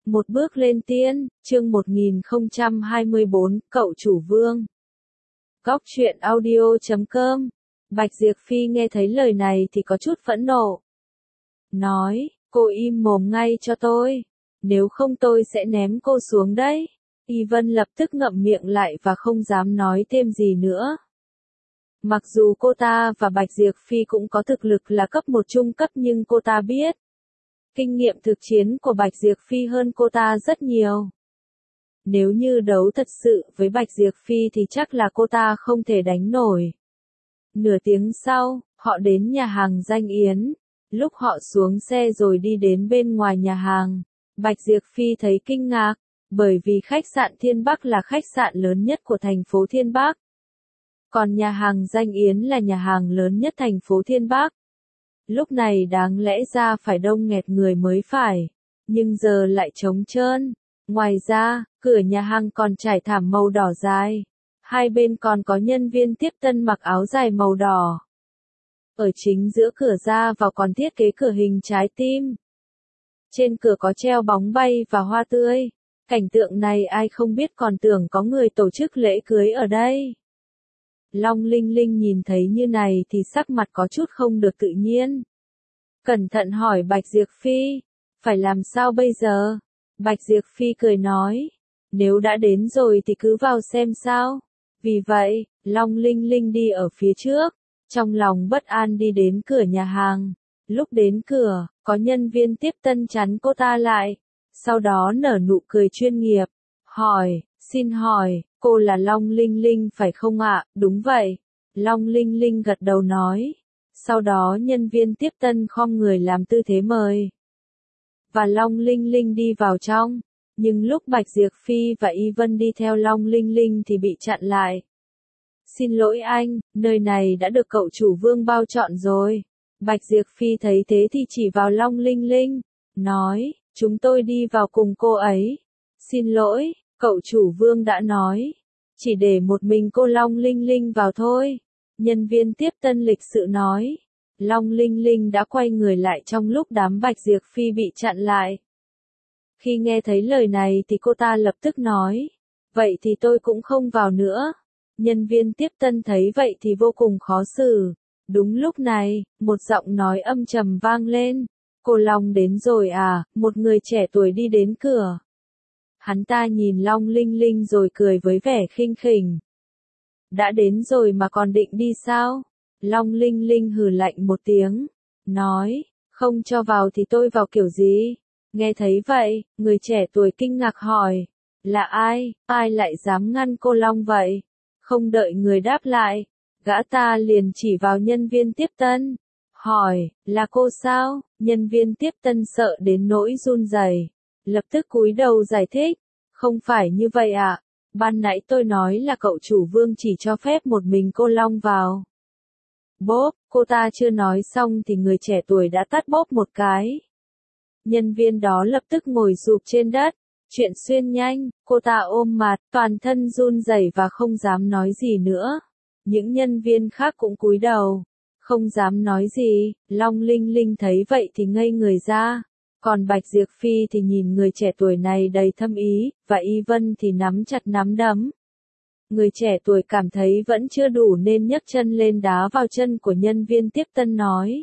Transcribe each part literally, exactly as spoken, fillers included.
Một bước lên tiên, chương một nghìn không trăm hai mươi bốn, cậu chủ Vương. Góc truyện audio chấm com. Bạch Diệp Phi nghe thấy lời này thì có chút phẫn nộ. Nói, cô im mồm ngay cho tôi. Nếu không tôi sẽ ném cô xuống đấy. Y Vân lập tức ngậm miệng lại và không dám nói thêm gì nữa. Mặc dù cô ta và Bạch Diệp Phi cũng có thực lực là cấp một trung cấp nhưng cô ta biết. Kinh nghiệm thực chiến của Bạch Diệp Phi hơn cô ta rất nhiều. Nếu như đấu thật sự với Bạch Diệp Phi thì chắc là cô ta không thể đánh nổi. Nửa tiếng sau, họ đến nhà hàng Danh Yến. Lúc họ xuống xe rồi đi đến bên ngoài nhà hàng, Bạch Diệp Phi thấy kinh ngạc, bởi vì khách sạn Thiên Bắc là khách sạn lớn nhất của thành phố Thiên Bắc. Còn nhà hàng Danh Yến là nhà hàng lớn nhất thành phố Thiên Bắc. Lúc này đáng lẽ ra phải đông nghẹt người mới phải, nhưng giờ lại trống trơn. Ngoài ra, cửa nhà hàng còn trải thảm màu đỏ dài. Hai bên còn có nhân viên tiếp tân mặc áo dài màu đỏ. Ở chính giữa cửa ra vào còn thiết kế cửa hình trái tim. Trên cửa có treo bóng bay và hoa tươi. Cảnh tượng này ai không biết còn tưởng có người tổ chức lễ cưới ở đây. Long Linh Linh nhìn thấy như này thì sắc mặt có chút không được tự nhiên. Cẩn thận hỏi Bạch Diệp Phi, phải làm sao bây giờ? Bạch Diệp Phi cười nói, nếu đã đến rồi thì cứ vào xem sao. Vì vậy, Long Linh Linh đi ở phía trước, trong lòng bất an đi đến cửa nhà hàng. Lúc đến cửa, có nhân viên tiếp tân chắn cô ta lại, sau đó nở nụ cười chuyên nghiệp, hỏi, xin hỏi, cô là Long Linh Linh phải không ạ? Đúng vậy. Long Linh Linh gật đầu nói. Sau đó nhân viên tiếp tân khom người làm tư thế mời. Và Long Linh Linh đi vào trong. Nhưng lúc Bạch Diệp Phi và Y Vân đi theo Long Linh Linh thì bị chặn lại. Xin lỗi anh, nơi này đã được cậu chủ Vương bao chọn rồi. Bạch Diệp Phi thấy thế thì chỉ vào Long Linh Linh, nói, chúng tôi đi vào cùng cô ấy. Xin lỗi, cậu chủ Vương đã nói, chỉ để một mình cô Long Linh Linh vào thôi. Nhân viên tiếp tân lịch sự nói. Long Linh Linh đã quay người lại trong lúc đám Bạch Diệp Phi bị chặn lại. Khi nghe thấy lời này thì cô ta lập tức nói, vậy thì tôi cũng không vào nữa. Nhân viên tiếp tân thấy vậy thì vô cùng khó xử. Đúng lúc này, một giọng nói âm trầm vang lên. Cô Long đến rồi à? Một người trẻ tuổi đi đến cửa. Hắn ta nhìn Long Linh Linh rồi cười với vẻ khinh khỉnh. Đã đến rồi mà còn định đi sao? Long Linh Linh hừ lạnh một tiếng, nói, không cho vào thì tôi vào kiểu gì? Nghe thấy vậy, người trẻ tuổi kinh ngạc hỏi, là ai, ai lại dám ngăn cô Long vậy? Không đợi người đáp lại, gã ta liền chỉ vào nhân viên tiếp tân, hỏi, là cô sao? Nhân viên tiếp tân sợ đến nỗi run rẩy, lập tức cúi đầu giải thích, không phải như vậy ạ. Ban nãy tôi nói là cậu chủ Vương chỉ cho phép một mình cô Long vào. Bốp, cô ta chưa nói xong thì người trẻ tuổi đã tát bốp một cái. Nhân viên đó lập tức ngồi rụp trên đất. Chuyện xuyên nhanh, cô ta ôm mặt, toàn thân run rẩy và không dám nói gì nữa. Những nhân viên khác cũng cúi đầu, không dám nói gì. Long Linh Linh thấy vậy thì ngây người ra. Còn Bạch Diệp Phi thì nhìn người trẻ tuổi này đầy thâm ý, và Y Vân thì nắm chặt nắm đấm. Người trẻ tuổi cảm thấy vẫn chưa đủ nên nhấc chân lên đá vào chân của nhân viên tiếp tân nói.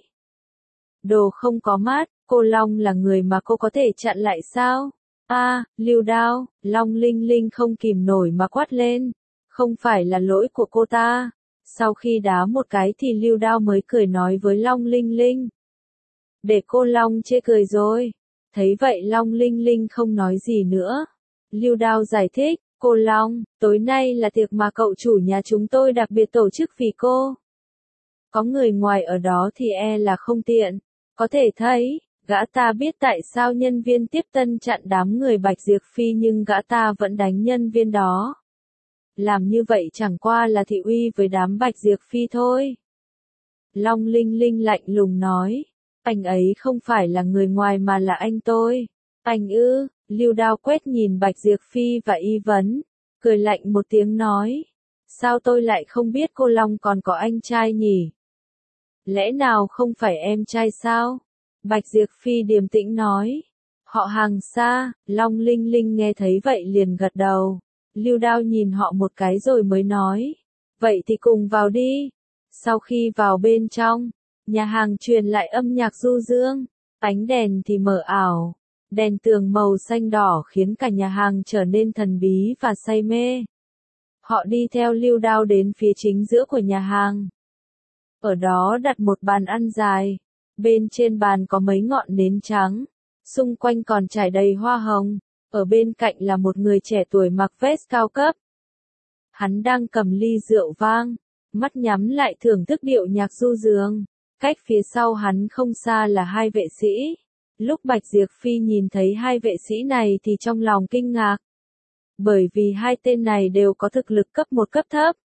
Đồ không có mắt, cô Long là người mà cô có thể chặn lại sao? A, à, lưu đao, Long Linh Linh không kìm nổi mà quát lên. Không phải là lỗi của cô ta. Sau khi đá một cái thì lưu đao mới cười nói với Long Linh Linh. Để cô Long chê cười rồi. Thấy vậy Long Linh Linh không nói gì nữa. Lưu đao giải thích, cô Long, tối nay là tiệc mà cậu chủ nhà chúng tôi đặc biệt tổ chức vì cô. Có người ngoài ở đó thì e là không tiện. Có thể thấy, gã ta biết tại sao nhân viên tiếp tân chặn đám người Bạch Diệp Phi nhưng gã ta vẫn đánh nhân viên đó. Làm như vậy chẳng qua là thị uy với đám Bạch Diệp Phi thôi. Long Linh Linh lạnh lùng nói. Anh ấy không phải là người ngoài mà là anh tôi. Anh ư, Lưu Đao quét nhìn Bạch Diệp Phi và Y Vấn, cười lạnh một tiếng nói. Sao tôi lại không biết cô Long còn có anh trai nhỉ? Lẽ nào không phải em trai sao? Bạch Diệp Phi điềm tĩnh nói. Họ hàng xa, Long Linh Linh nghe thấy vậy liền gật đầu. Lưu Đao nhìn họ một cái rồi mới nói. Vậy thì cùng vào đi. Sau khi vào bên trong, nhà hàng truyền lại âm nhạc du dương. Ánh đèn thì mờ ảo. Đèn tường màu xanh đỏ khiến cả nhà hàng trở nên thần bí và say mê. Họ đi theo Lưu Đao đến phía chính giữa của nhà hàng. Ở đó đặt một bàn ăn dài. Bên trên bàn có mấy ngọn nến trắng. Xung quanh còn trải đầy hoa hồng. Ở bên cạnh là một người trẻ tuổi mặc vest cao cấp. Hắn đang cầm ly rượu vang, mắt nhắm lại thưởng thức điệu nhạc du dương. Cách phía sau hắn không xa là hai vệ sĩ. Lúc Bạch Diệp Phi nhìn thấy hai vệ sĩ này thì trong lòng kinh ngạc. Bởi vì hai tên này đều có thực lực cấp một cấp thấp.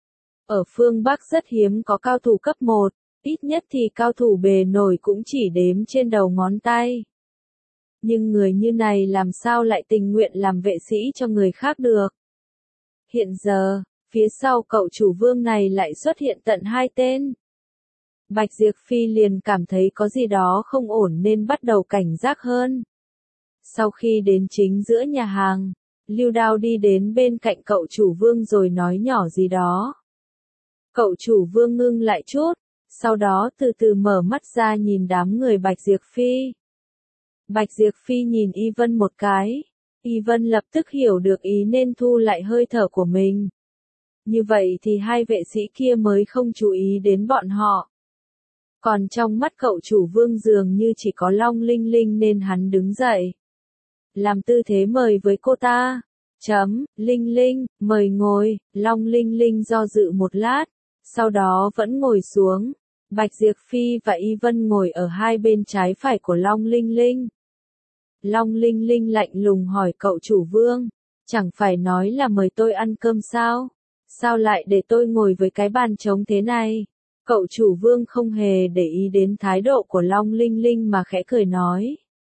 Ở phương Bắc rất hiếm có cao thủ cấp một, ít nhất thì cao thủ bề nổi cũng chỉ đếm trên đầu ngón tay. Nhưng người như này làm sao lại tình nguyện làm vệ sĩ cho người khác được. Hiện giờ, phía sau cậu chủ Vương này lại xuất hiện tận hai tên. Bạch Diệp Phi liền cảm thấy có gì đó không ổn nên bắt đầu cảnh giác hơn. Sau khi đến chính giữa nhà hàng, Lưu Đao đi đến bên cạnh cậu chủ Vương rồi nói nhỏ gì đó. Cậu chủ Vương ngưng lại chút, sau đó từ từ mở mắt ra nhìn đám người Bạch Diệp Phi. Bạch Diệp Phi nhìn Y Vân một cái. Y Vân lập tức hiểu được ý nên thu lại hơi thở của mình. Như vậy thì hai vệ sĩ kia mới không chú ý đến bọn họ. Còn trong mắt cậu chủ Vương dường như chỉ có Long Linh Linh nên hắn đứng dậy. Làm tư thế mời với cô ta. Chấm, Linh Linh, mời ngồi. Long Linh Linh do dự một lát, sau đó vẫn ngồi xuống. Bạch Diệp Phi và Y Vân ngồi ở hai bên trái phải của Long Linh Linh. Long Linh Linh lạnh lùng hỏi cậu chủ Vương, chẳng phải nói là mời tôi ăn cơm sao? Sao lại để tôi ngồi với cái bàn trống thế này? Cậu chủ Vương không hề để ý đến thái độ của Long Linh Linh mà khẽ cười nói.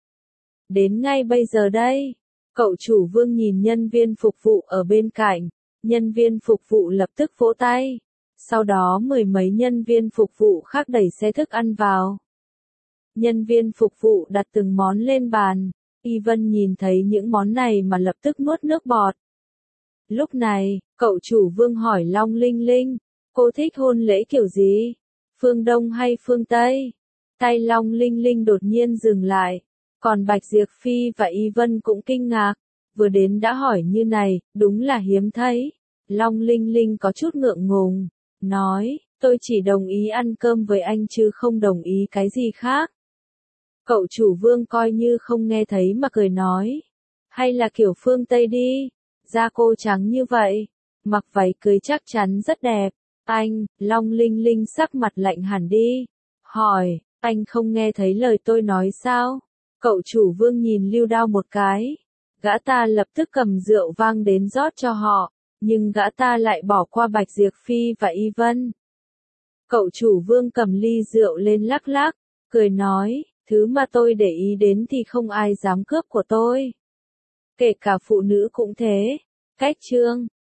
Đến ngay bây giờ đây. Cậu chủ Vương nhìn nhân viên phục vụ ở bên cạnh, nhân viên phục vụ lập tức vỗ tay. Sau đó mười mấy nhân viên phục vụ khác đẩy xe thức ăn vào. Nhân viên phục vụ đặt từng món lên bàn. Y Vân nhìn thấy những món này mà lập tức nuốt nước bọt. Lúc này, cậu chủ Vương hỏi Long Linh Linh, cô thích hôn lễ kiểu gì? Phương Đông hay phương Tây? Tay Long Linh Linh đột nhiên dừng lại. Còn Bạch Diệp Phi và Y Vân cũng kinh ngạc. Vừa đến đã hỏi như này, đúng là hiếm thấy. Long Linh Linh có chút ngượng ngùng. Nói, tôi chỉ đồng ý ăn cơm với anh chứ không đồng ý cái gì khác. Cậu chủ Vương coi như không nghe thấy mà cười nói. Hay là kiểu phương Tây đi. Da cô trắng như vậy. Mặc váy cưới chắc chắn rất đẹp. Anh, Long Linh Linh sắc mặt lạnh hẳn đi. Hỏi, anh không nghe thấy lời tôi nói sao? Cậu chủ Vương nhìn Lưu Đao một cái. Gã ta lập tức cầm rượu vang đến rót cho họ. Nhưng gã ta lại bỏ qua Bạch Diệp Phi và Y Vân. Cậu chủ Vương cầm ly rượu lên lắc lắc, cười nói, thứ mà tôi để ý đến thì không ai dám cướp của tôi. Kể cả phụ nữ cũng thế. Cách chương